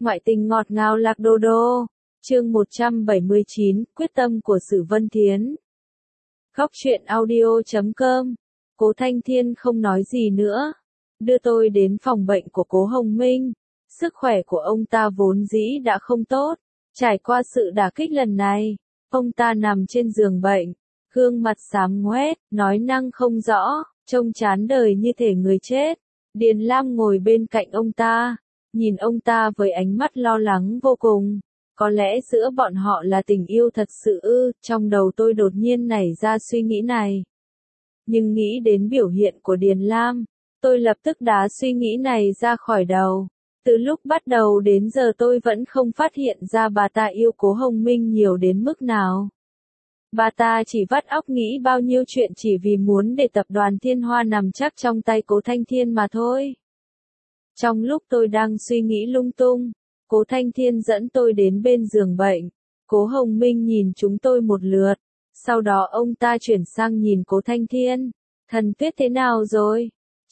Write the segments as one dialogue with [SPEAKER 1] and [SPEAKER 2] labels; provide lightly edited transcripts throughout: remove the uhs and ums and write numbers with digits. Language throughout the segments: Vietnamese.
[SPEAKER 1] Ngoại tình ngọt ngào lạc đô đô. Chương 179, quyết tâm của Sử Vân Thiến. Góc truyện audio.com. Cố Thanh Thiên không nói gì nữa, đưa tôi đến phòng bệnh của Cố Hồng Minh. Sức khỏe của ông ta vốn dĩ đã không tốt, trải qua sự đả kích lần này, ông ta nằm trên giường bệnh, gương mặt xám ngoét, nói năng không rõ, trông chán đời như thể người chết. Điền Lam ngồi bên cạnh ông ta, nhìn ông ta với ánh mắt lo lắng vô cùng. Có lẽ giữa bọn họ là tình yêu thật sự ư? Trong đầu tôi đột nhiên nảy ra suy nghĩ này. Nhưng nghĩ đến biểu hiện của Điền Lam, tôi lập tức đá suy nghĩ này ra khỏi đầu. Từ lúc bắt đầu đến giờ tôi vẫn không phát hiện ra bà ta yêu Cố Hồng Minh nhiều đến mức nào. Bà ta chỉ vắt óc nghĩ bao nhiêu chuyện chỉ vì muốn để tập đoàn Thiên Hoa nằm chắc trong tay Cố Thanh Thiên mà thôi. Trong lúc tôi đang suy nghĩ lung tung, Cố Thanh Thiên dẫn tôi đến bên giường bệnh. Cố Hồng Minh nhìn chúng tôi một lượt, sau đó ông ta chuyển sang nhìn Cố Thanh Thiên. Thần Tuyết thế nào rồi?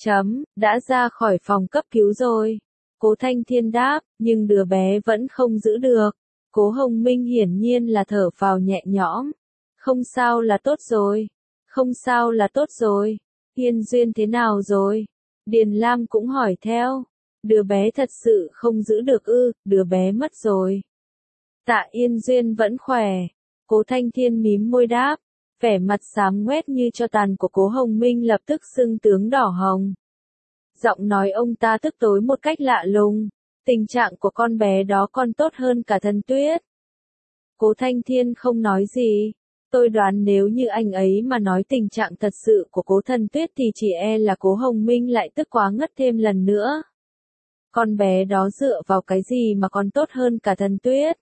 [SPEAKER 1] Đã ra khỏi phòng cấp cứu rồi. Cố Thanh Thiên đáp, nhưng đứa bé vẫn không giữ được. Cố Hồng Minh hiển nhiên là thở phào nhẹ nhõm. Không sao là tốt rồi. Không sao là tốt rồi. Hiên Duyên thế nào rồi? Điền Lam cũng hỏi theo. Đứa bé thật sự không giữ được ư? Đứa bé mất rồi. Tạ Yên Duyên vẫn khỏe. Cố Thanh Thiên mím môi đáp. Vẻ mặt xám ngoét như tro tàn của Cố Hồng Minh lập tức sưng tướng đỏ hồng. Giọng nói ông ta tức tối một cách lạ lùng. Tình trạng của con bé đó còn tốt hơn cả Thần Tuyết. Cố Thanh Thiên không nói gì. Tôi đoán nếu như anh ấy mà nói tình trạng thật sự của Cố Thần Tuyết thì chỉ e là Cố Hồng Minh lại tức quá ngất thêm lần nữa. Con bé đó dựa vào cái gì mà còn tốt hơn cả Thần Tuyết?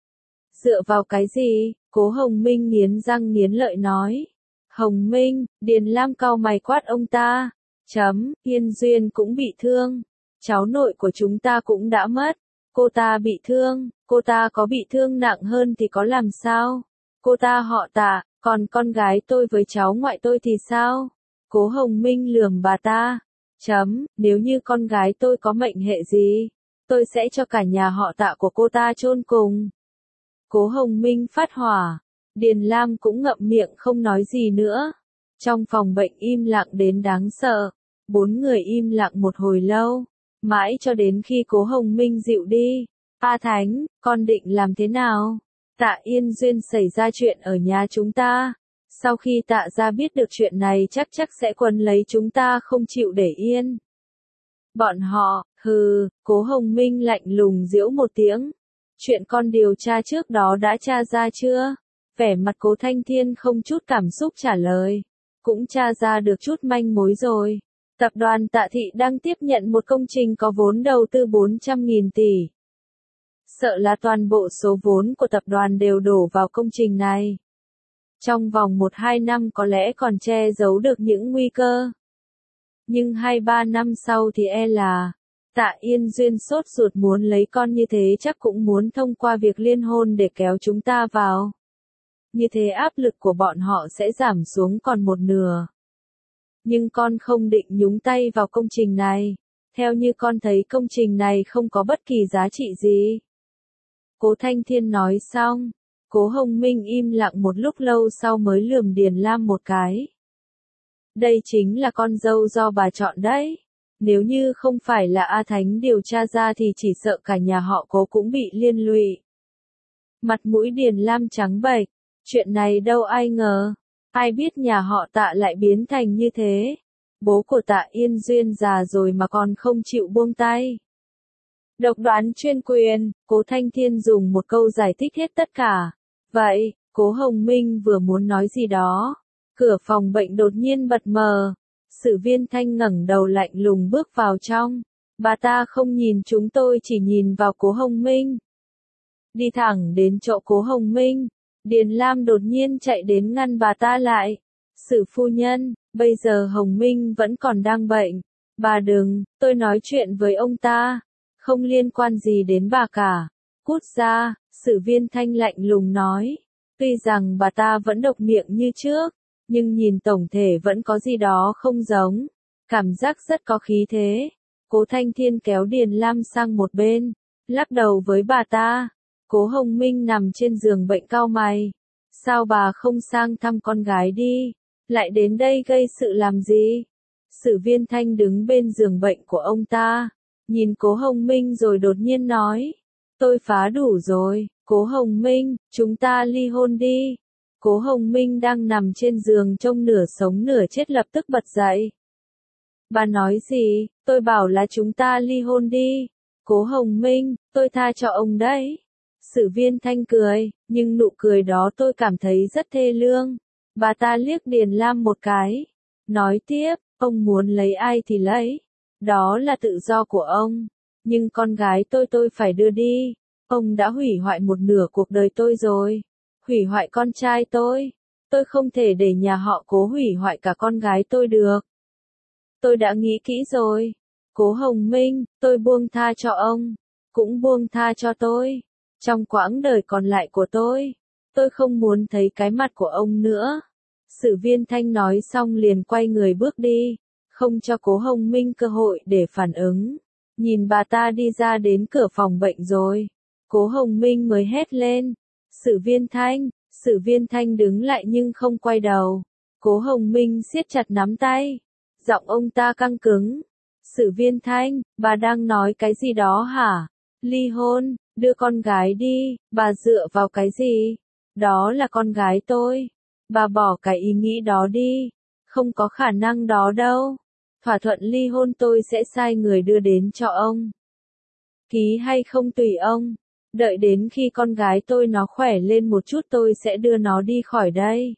[SPEAKER 1] Dựa vào cái gì? Cố Hồng Minh nghiến răng nghiến lợi nói. Hồng Minh, Điền Lam cau mày quát ông ta. Hiên Duyên cũng bị thương. Cháu nội của chúng ta cũng đã mất. Cô ta bị thương, cô ta có bị thương nặng hơn thì có làm sao? Cô ta họ Tạ, còn con gái tôi với cháu ngoại tôi thì sao? Cố Hồng Minh lườm bà ta. Nếu như con gái tôi có mệnh hệ gì, tôi sẽ cho cả nhà họ Tạ của cô ta chôn cùng. Cố Hồng Minh phát hỏa. Điền Lam cũng ngậm miệng không nói gì nữa. Trong phòng bệnh im lặng đến đáng sợ. 4 người im lặng một hồi lâu, mãi cho đến khi Cố Hồng Minh dịu đi. A Thánh, con định làm thế nào? Tạ Yên Duyên xảy ra chuyện ở nhà chúng ta. Sau khi Tạ gia biết được chuyện này chắc sẽ quấn lấy chúng ta không chịu để yên. Bọn họ, Cố Hồng Minh lạnh lùng giễu một tiếng. Chuyện con điều tra trước đó đã tra ra chưa? Vẻ mặt Cố Thanh Thiên không chút cảm xúc trả lời. Cũng tra ra được chút manh mối rồi. Tập đoàn Tạ Thị đang tiếp nhận một công trình có vốn đầu tư 400.000 tỷ. Sợ là toàn bộ số vốn của tập đoàn đều đổ vào công trình này. Trong vòng 1-2 năm có lẽ còn che giấu được những nguy cơ. Nhưng 2-3 năm sau thì e là Tạ Yên Duyên sốt ruột muốn lấy con như thế chắc cũng muốn thông qua việc liên hôn để kéo chúng ta vào. Như thế áp lực của bọn họ sẽ giảm xuống còn một nửa. Nhưng con không định nhúng tay vào công trình này. Theo như con thấy công trình này không có bất kỳ giá trị gì. Cố Thanh Thiên nói xong. Cố Hồng Minh im lặng một lúc lâu sau mới lườm Điền Lam một cái. Đây chính là con dâu do bà chọn đấy. Nếu như không phải là A Thánh điều tra ra thì chỉ sợ cả nhà họ Cố cũng bị liên lụy. Mặt mũi Điền Lam trắng bệch. Chuyện này đâu ai ngờ. Ai biết nhà họ Tạ lại biến thành như thế. Bố của Tạ Yên Duyên già rồi mà còn không chịu buông tay. Độc đoán chuyên quyền, Cố Thanh Thiên dùng một câu giải thích hết tất cả. Vậy, Cố Hồng Minh vừa muốn nói gì đó. Cửa phòng bệnh đột nhiên bật mở. Sử Viên Thanh ngẩng đầu lạnh lùng bước vào trong. Bà ta không nhìn chúng tôi chỉ nhìn vào Cố Hồng Minh. Đi thẳng đến chỗ Cố Hồng Minh. Điền Lam đột nhiên chạy đến ngăn bà ta lại. Sử phu nhân, bây giờ Hồng Minh vẫn còn đang bệnh. Bà đừng, tôi nói chuyện với ông ta. Không liên quan gì đến bà cả. Cút ra, Sử Viên Thanh lạnh lùng nói. Tuy rằng bà ta vẫn độc miệng như trước, nhưng nhìn tổng thể vẫn có gì đó không giống. Cảm giác rất có khí thế. Cố Thanh Thiên kéo Điền Lam sang một bên. lắc đầu với bà ta. Cố Hồng Minh nằm trên giường bệnh cau mày. Sao bà không sang thăm con gái đi? Lại đến đây gây sự làm gì? Sử Viên Thanh đứng bên giường bệnh của ông ta, nhìn Cố Hồng Minh rồi đột nhiên nói. Tôi phá đủ rồi, Cố Hồng Minh, chúng ta ly hôn đi. Cố Hồng Minh đang nằm trên giường trông nửa sống nửa chết lập tức bật dậy. Bà nói gì? Tôi bảo là chúng ta ly hôn đi. Cố Hồng Minh, tôi tha cho ông đấy. Sử Viên Thanh cười, nhưng nụ cười đó tôi cảm thấy rất thê lương. Bà ta liếc Điền Lam một cái. Nói tiếp, ông muốn lấy ai thì lấy. Đó là tự do của ông. Nhưng con gái tôi phải đưa đi. Ông đã hủy hoại một nửa cuộc đời tôi rồi. Hủy hoại con trai tôi. Tôi không thể để nhà họ Cố hủy hoại cả con gái tôi được. Tôi đã nghĩ kỹ rồi. Cố Hồng Minh, tôi buông tha cho ông. Cũng buông tha cho tôi. Trong quãng đời còn lại của tôi không muốn thấy cái mặt của ông nữa. Sử Viên Thanh nói xong liền quay người bước đi, không cho Cố Hồng Minh cơ hội để phản ứng. Nhìn bà ta đi ra đến cửa phòng bệnh rồi, Cố Hồng Minh mới hét lên. Sử Viên Thanh đứng lại nhưng không quay đầu. Cố Hồng Minh siết chặt nắm tay. Giọng ông ta căng cứng. Sử Viên Thanh, bà đang nói cái gì đó hả? Ly hôn, đưa con gái đi, bà dựa vào cái gì? Đó là con gái tôi. Bà bỏ cái ý nghĩ đó đi. Không có khả năng đó đâu. Thỏa thuận ly hôn tôi sẽ sai người đưa đến cho ông. Ký hay không tùy ông. Đợi đến khi con gái tôi nó khỏe lên một chút tôi sẽ đưa nó đi khỏi đây.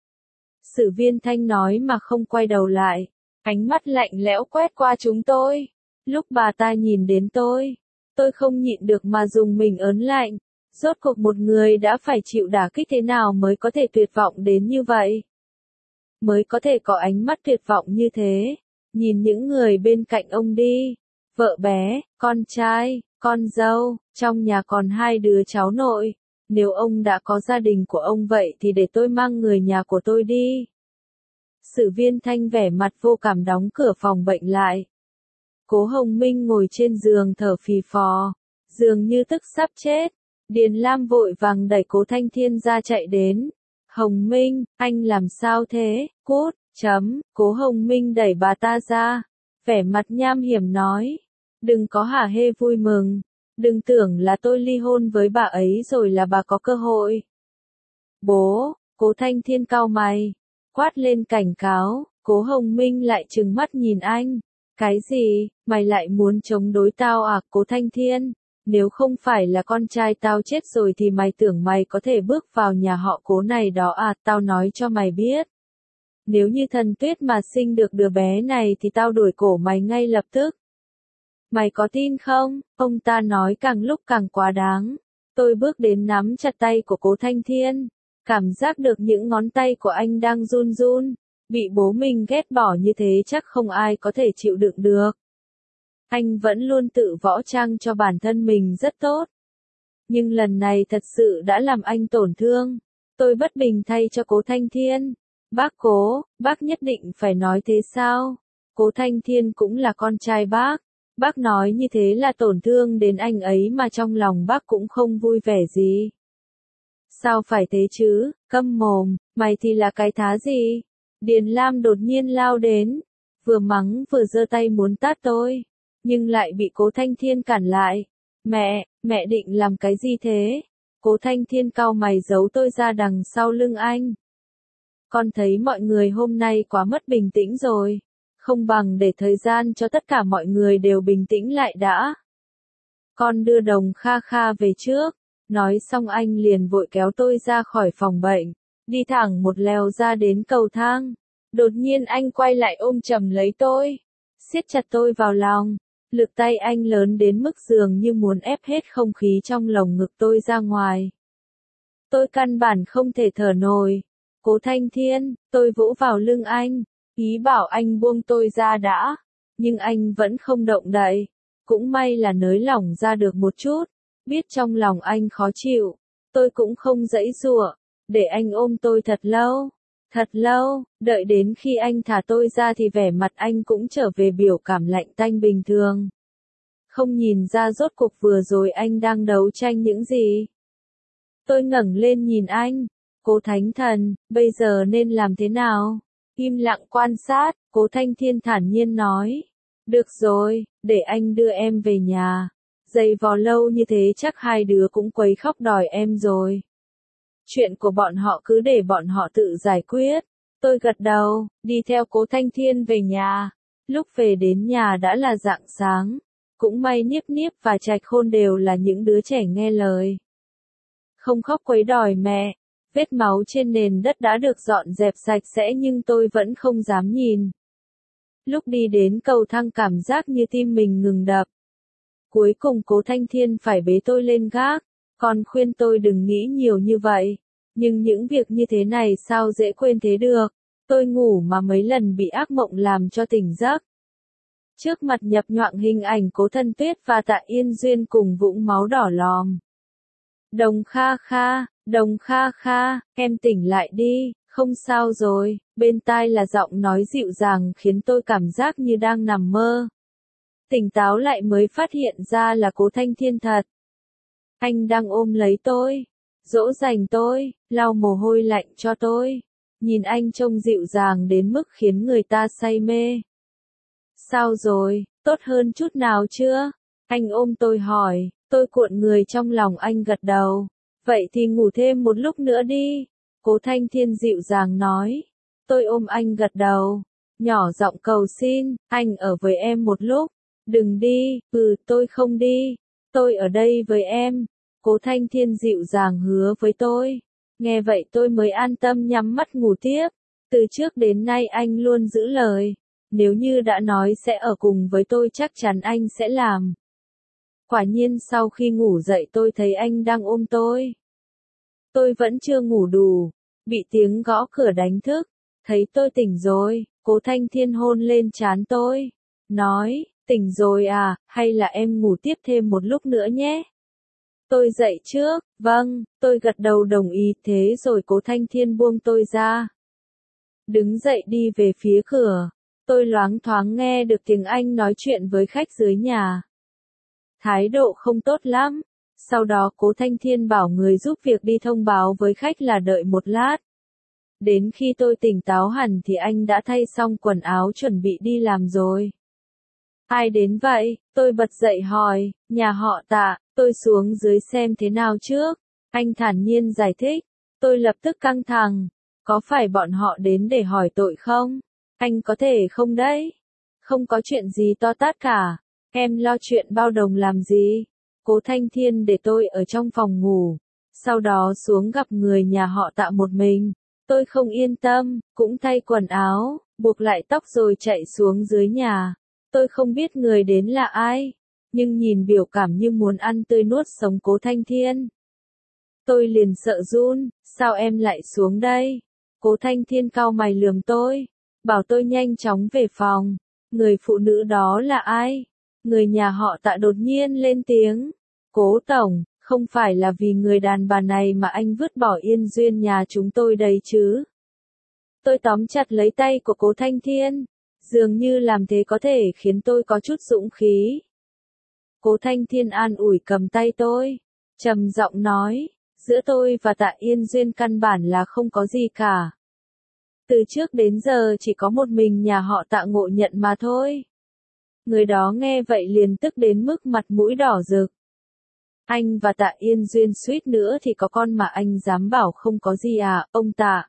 [SPEAKER 1] Sử Viên Thanh nói mà không quay đầu lại. Ánh mắt lạnh lẽo quét qua chúng tôi. Lúc bà ta nhìn đến tôi không nhịn được mà dùng mình ớn lạnh. Rốt cuộc một người đã phải chịu đả kích thế nào mới có thể tuyệt vọng đến như vậy? Mới có thể có ánh mắt tuyệt vọng như thế. Nhìn những người bên cạnh ông đi. Vợ bé, con trai, con dâu, trong nhà còn 2 đứa cháu nội. Nếu ông đã có gia đình của ông vậy thì để tôi mang người nhà của tôi đi. Sử Viên Thanh vẻ mặt vô cảm đóng cửa phòng bệnh lại. Cố Hồng Minh ngồi trên giường thở phì phò, dường như tức sắp chết. Điền Lam vội vàng đẩy Cố Thanh Thiên ra chạy đến. Hồng Minh, anh làm sao thế? Cút, Cố Hồng Minh đẩy bà ta ra. Vẻ mặt nham hiểm nói. Đừng có hả hê vui mừng. Đừng tưởng là tôi ly hôn với bà ấy rồi là bà có cơ hội. Bố, Cố Thanh Thiên cau mày. Quát lên cảnh cáo. Cố Hồng Minh lại trừng mắt nhìn anh. Cái gì, mày lại muốn chống đối tao à? Cố Thanh Thiên, nếu không phải là con trai tao chết rồi thì mày tưởng mày có thể bước vào nhà họ Cố này đó à? Tao nói cho mày biết. Nếu như Thần Tuyết mà sinh được đứa bé này thì tao đuổi cổ mày ngay lập tức. Mày có tin không? Ông ta nói càng lúc càng quá đáng. Tôi bước đến nắm chặt tay của Cố Thanh Thiên. Cảm giác được những ngón tay của anh đang run run. Bị bố mình ghét bỏ như thế chắc không ai có thể chịu đựng được. Anh vẫn luôn tự võ trang cho bản thân mình rất tốt. Nhưng lần này thật sự đã làm anh tổn thương. Tôi bất bình thay cho Cố Thanh Thiên. Bác Cố, bác nhất định phải nói thế sao? Cố Thanh Thiên cũng là con trai bác. Bác nói như thế là tổn thương đến anh ấy mà trong lòng bác cũng không vui vẻ gì. Sao phải thế chứ? Câm mồm, mày thì là cái thá gì? Điền Lam đột nhiên lao đến, vừa mắng vừa giơ tay muốn tát tôi, nhưng lại bị Cố Thanh Thiên cản lại. Mẹ định làm cái gì thế? Cố Thanh Thiên cau mày giấu tôi ra đằng sau lưng anh. Con thấy mọi người hôm nay quá mất bình tĩnh rồi, không bằng để thời gian cho tất cả mọi người đều bình tĩnh lại đã. Con đưa Đồng Kha Kha về trước. Nói xong anh liền vội kéo tôi ra khỏi phòng bệnh, đi thẳng một lèo ra đến cầu thang. Đột nhiên anh quay lại ôm chầm lấy tôi, siết chặt tôi vào lòng. Lực tay anh lớn đến mức dường như muốn ép hết không khí trong lồng ngực tôi ra ngoài. Tôi căn bản không thể thở nổi. Cố Thanh Thiên, tôi vỗ vào lưng anh, ý bảo anh buông tôi ra đã. Nhưng anh vẫn không động đậy. Cũng may là nới lỏng ra được một chút. Biết trong lòng anh khó chịu, tôi cũng không giãy giụa, để anh ôm tôi thật lâu, đợi đến khi anh thả tôi ra thì vẻ mặt anh cũng trở về biểu cảm lạnh tanh bình thường. Không nhìn ra rốt cuộc vừa rồi anh đang đấu tranh những gì. Tôi ngẩng lên nhìn anh. Cố Thánh Thần, bây giờ nên làm thế nào? Im lặng quan sát, Cố Thanh Thiên thản nhiên nói. Được rồi, để anh đưa em về nhà. Giày vò lâu như thế chắc hai đứa cũng quấy khóc đòi em rồi. Chuyện của bọn họ cứ để bọn họ tự giải quyết. Tôi gật đầu, đi theo Cố Thanh Thiên về nhà. Lúc về đến nhà đã là rạng sáng. Cũng may Niếp Niếp và Trạch Khôn đều là những đứa trẻ nghe lời. Không khóc quấy đòi mẹ. Vết máu trên nền đất đã được dọn dẹp sạch sẽ nhưng tôi vẫn không dám nhìn. Lúc đi đến cầu thang cảm giác như tim mình ngừng đập. Cuối cùng Cố Thanh Thiên phải bế tôi lên gác. Còn khuyên tôi đừng nghĩ nhiều như vậy. Nhưng những việc như thế này sao dễ quên thế được. Tôi ngủ mà mấy lần bị ác mộng làm cho tỉnh giấc. Trước mặt nhập nhoạng hình ảnh Cố Thân Tuyết và Tạ Yên Duyên cùng vũng máu đỏ lòm. Đồng Kha Kha, em tỉnh lại đi, không sao rồi, bên tai là giọng nói dịu dàng khiến tôi cảm giác như đang nằm mơ. Tỉnh táo lại mới phát hiện ra là Cố Thanh Thiên thật. Anh đang ôm lấy tôi, dỗ dành tôi, lau mồ hôi lạnh cho tôi. Nhìn anh trông dịu dàng đến mức khiến người ta say mê. Sao rồi, tốt hơn chút nào chưa? Anh ôm tôi hỏi, tôi cuộn người trong lòng anh gật đầu. Vậy thì ngủ thêm một lúc nữa đi. Cố Thanh Thiên dịu dàng nói. Tôi ôm anh gật đầu. Nhỏ giọng cầu xin, anh ở với em một lúc. Đừng đi, tôi không đi. Tôi ở đây với em. Cố Thanh Thiên dịu dàng hứa với tôi. Nghe vậy tôi mới an tâm nhắm mắt ngủ tiếp. Từ trước đến nay anh luôn giữ lời. Nếu như đã nói sẽ ở cùng với tôi chắc chắn anh sẽ làm. Quả nhiên sau khi ngủ dậy tôi thấy anh đang ôm tôi. Tôi vẫn chưa ngủ đủ. Bị tiếng gõ cửa đánh thức. Thấy tôi tỉnh rồi, Cố Thanh Thiên hôn lên trán tôi. Nói, tỉnh rồi à, hay là em ngủ tiếp thêm một lúc nữa nhé. Tôi dậy trước, vâng, tôi gật đầu đồng ý thế rồi Cố Thanh Thiên buông tôi ra. Đứng dậy đi về phía cửa. Tôi loáng thoáng nghe được tiếng anh nói chuyện với khách dưới nhà. Thái độ không tốt lắm. Sau đó Cố Thanh Thiên bảo người giúp việc đi thông báo với khách là đợi một lát. Đến khi tôi tỉnh táo hẳn thì anh đã thay xong quần áo chuẩn bị đi làm rồi. Ai đến vậy? Tôi bật dậy hỏi, nhà họ Tạ, tôi xuống dưới xem thế nào trước. Anh thản nhiên giải thích. Tôi lập tức căng thẳng. Có phải bọn họ đến để hỏi tội không? Anh có thể không đấy? Không có chuyện gì to tát cả. Em lo chuyện bao đồng làm gì? Cố Thanh Thiên để tôi ở trong phòng ngủ. Sau đó xuống gặp người nhà họ Tạ một mình. Tôi không yên tâm, cũng thay quần áo, buộc lại tóc rồi chạy xuống dưới nhà. Tôi không biết người đến là ai, nhưng nhìn biểu cảm như muốn ăn tươi nuốt sống Cố Thanh Thiên. Tôi liền sợ run, sao em lại xuống đây? Cố Thanh Thiên cau mày lườm tôi, bảo tôi nhanh chóng về phòng. Người phụ nữ đó là ai? Người nhà họ Tạ đột nhiên lên tiếng. Cố tổng, không phải là vì người đàn bà này mà anh vứt bỏ Yên Duyên nhà chúng tôi đây chứ? Tôi tóm chặt lấy tay của Cố Thanh Thiên. Dường như làm thế có thể khiến tôi có chút dũng khí. Cố Thanh Thiên an ủi cầm tay tôi. Trầm giọng nói, giữa tôi và Tạ Yên Duyên căn bản là không có gì cả. Từ trước đến giờ chỉ có một mình nhà họ Tạ ngộ nhận mà thôi. Người đó nghe vậy liền tức đến mức mặt mũi đỏ rực. Anh và Tạ Yên Duyên suýt nữa thì có con mà anh dám bảo không có gì à, ông Tạ.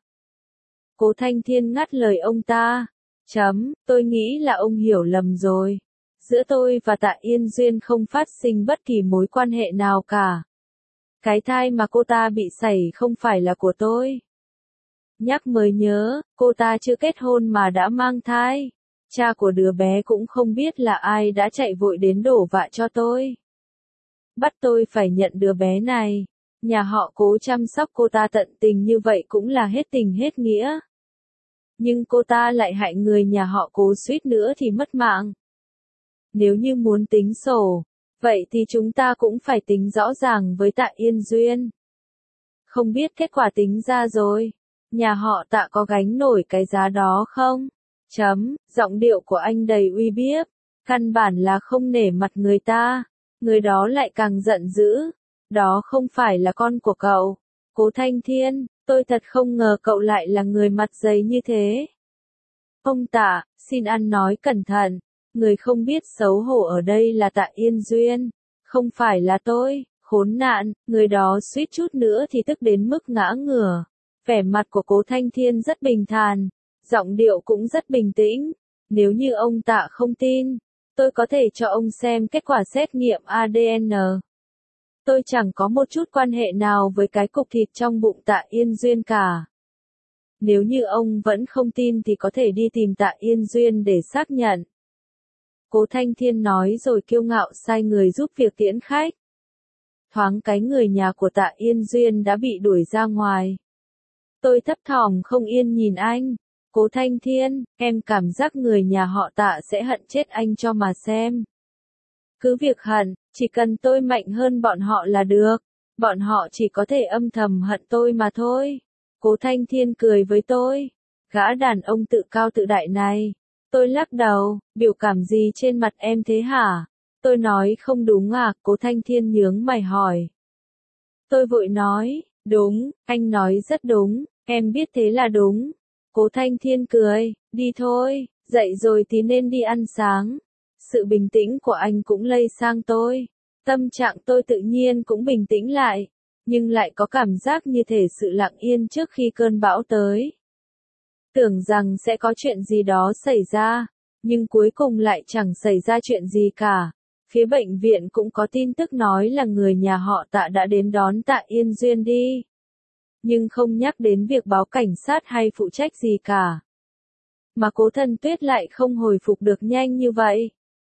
[SPEAKER 1] Cố Thanh Thiên ngắt lời ông ta. Tôi nghĩ là ông hiểu lầm rồi. Giữa tôi và Tạ Yên Duyên không phát sinh bất kỳ mối quan hệ nào cả. Cái thai mà cô ta bị sảy không phải là của tôi. Nhắc mới nhớ, cô ta chưa kết hôn mà đã mang thai. Cha của đứa bé cũng không biết là ai đã chạy vội đến đổ vạ cho tôi. Bắt tôi phải nhận đứa bé này. Nhà họ Cố chăm sóc cô ta tận tình như vậy cũng là hết tình hết nghĩa. Nhưng cô ta lại hại người nhà họ Cố suýt nữa thì mất mạng. Nếu như muốn tính sổ, vậy thì chúng ta cũng phải tính rõ ràng với Tạ Yên Duyên. Không biết kết quả tính ra rồi. Nhà họ Tạ có gánh nổi cái giá đó không? Giọng điệu của anh đầy uy hiếp. Căn bản là không nể mặt người ta. Người đó lại càng giận dữ. Đó không phải là con của cậu. Cố Thanh Thiên, tôi thật không ngờ cậu lại là người mặt dày như thế. Ông Tạ, xin ăn nói cẩn thận. Người không biết xấu hổ ở đây là Tạ Yên Duyên. Không phải là tôi, khốn nạn, người đó suýt chút nữa thì tức đến mức ngã ngửa. Vẻ mặt của Cố Thanh Thiên rất bình thản, giọng điệu cũng rất bình tĩnh. Nếu như ông Tạ không tin, tôi có thể cho ông xem kết quả xét nghiệm ADN. Tôi chẳng có một chút quan hệ nào với cái cục thịt trong bụng Tạ Yên Duyên cả. Nếu như ông vẫn không tin thì có thể đi tìm Tạ Yên Duyên để xác nhận. Cố Thanh Thiên nói rồi kiêu ngạo sai người giúp việc tiễn khách. Thoáng cái người nhà của Tạ Yên Duyên đã bị đuổi ra ngoài. Tôi thấp thỏm không yên nhìn anh. Cố Thanh Thiên, em cảm giác người nhà họ Tạ sẽ hận chết anh cho mà xem. Cứ việc hận, chỉ cần tôi mạnh hơn bọn họ là được. Bọn họ chỉ có thể âm thầm hận tôi mà thôi. Cố Thanh Thiên cười với tôi. Gã đàn ông tự cao tự đại này. Tôi lắc đầu, biểu cảm gì trên mặt em thế hả? Tôi nói không đúng à, Cố Thanh Thiên nhướng mày hỏi. Tôi vội nói, đúng, anh nói rất đúng, em biết thế là đúng. Cố Thanh Thiên cười, đi thôi, dậy rồi thì nên đi ăn sáng. Sự bình tĩnh của anh cũng lây sang tôi. Tâm trạng tôi tự nhiên cũng bình tĩnh lại, nhưng lại có cảm giác như thể sự lặng yên trước khi cơn bão tới. Tưởng rằng sẽ có chuyện gì đó xảy ra, nhưng cuối cùng lại chẳng xảy ra chuyện gì cả. Phía bệnh viện cũng có tin tức nói là người nhà họ Tạ đã đến đón Tạ Yên Duyên đi. Nhưng không nhắc đến việc báo cảnh sát hay phụ trách gì cả. Mà Cố Thần Tuyết lại không hồi phục được nhanh như vậy.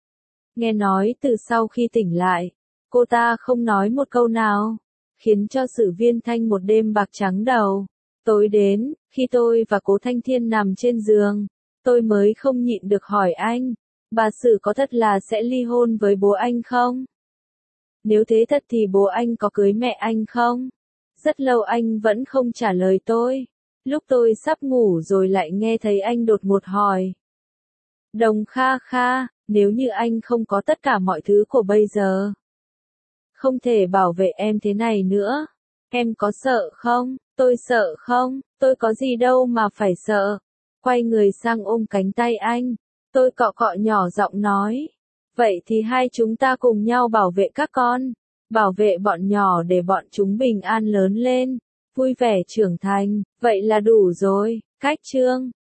[SPEAKER 1] Nghe nói từ sau khi tỉnh lại, cô ta không nói một câu nào, khiến cho Sử Viên Thanh một đêm bạc trắng đầu. Tối đến, khi tôi và Cố Thanh Thiên nằm trên giường, tôi mới không nhịn được hỏi anh, bà Sử có thật là sẽ ly hôn với bố anh không? Nếu thế thật thì bố anh có cưới mẹ anh không? Rất lâu anh vẫn không trả lời tôi. Lúc tôi sắp ngủ rồi lại nghe thấy anh đột ngột hỏi. Đồng Kha Kha, nếu như anh không có tất cả mọi thứ của bây giờ, không thể bảo vệ em thế này nữa, em có sợ không? Tôi sợ không? Tôi có gì đâu mà phải sợ. Quay người sang ôm cánh tay anh, tôi cọ cọ nhỏ giọng nói. Vậy thì hai chúng ta cùng nhau bảo vệ các con, bảo vệ bọn nhỏ để bọn chúng bình an lớn lên, vui vẻ trưởng thành, vậy là đủ rồi. Cách chương